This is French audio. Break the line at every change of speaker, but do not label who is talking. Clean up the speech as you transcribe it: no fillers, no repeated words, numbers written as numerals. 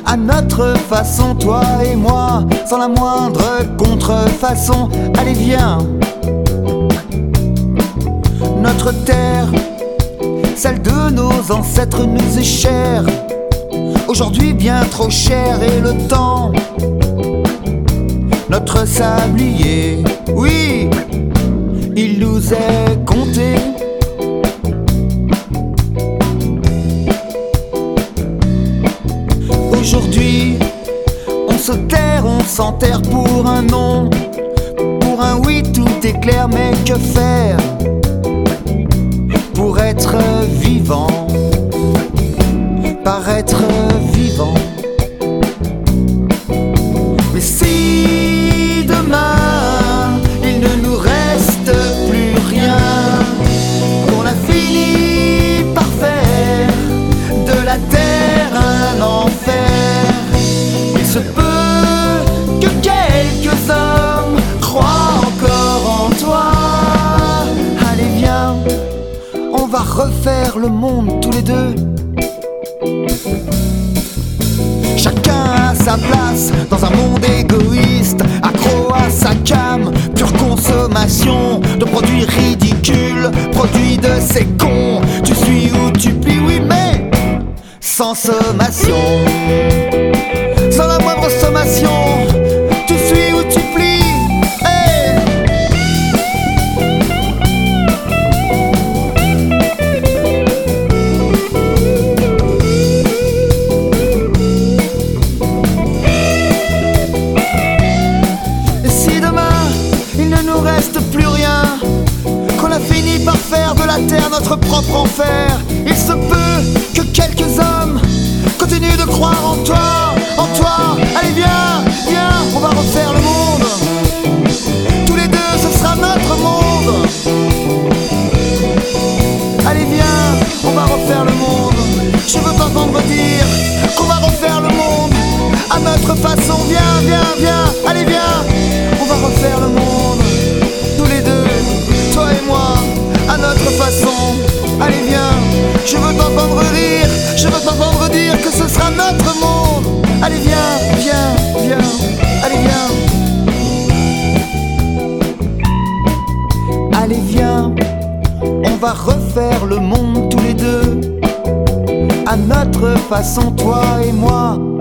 à notre façon, toi et moi, sans la moindre contrefaçon. Allez viens, notre terre, celle de nos ancêtres nous est chère, aujourd'hui bien trop chère, et le temps, notre sablier, oui, il nous est compté. Aujourd'hui, on se terre, on s'enterre pour un non, pour un oui, tout est clair, mais que faire pour être vivant, paraître vivant? Mais si demain il ne nous reste plus rien, qu'on a fini par faire de la terre un enfer, il se peut que quelques hommes croient encore en toi. Allez viens, on va refaire le monde tous les deux. Chacun a sa place dans un monde égoïste, accro à sa cam, pure consommation de produits ridicules, produits de ces cons. Tu suis ou tu plies, oui, mais sans sommation, sans la moindre sommation. Tu suis ou tu plies, hey. Et si demain il ne nous reste plus rien, qu'on a fini par faire de la terre notre propre enfer, il se peut que quelques hommes continuent de croire en toi, en toi. Allez viens, viens, on va refaire le monde. Tous les deux, ce sera notre monde. Allez viens, on va refaire le monde. Je veux t'entendre dire qu'on va refaire le monde à notre façon. Viens, viens, viens, allez viens, on va refaire le monde. Tous les deux, toi et moi, à notre façon. Allez viens, je veux t'entendre rire, je veux t'entendre dire que ce sera notre monde. Allez viens, viens, viens, allez viens. Allez viens, on va refaire le monde tous les deux, à notre façon, toi et moi.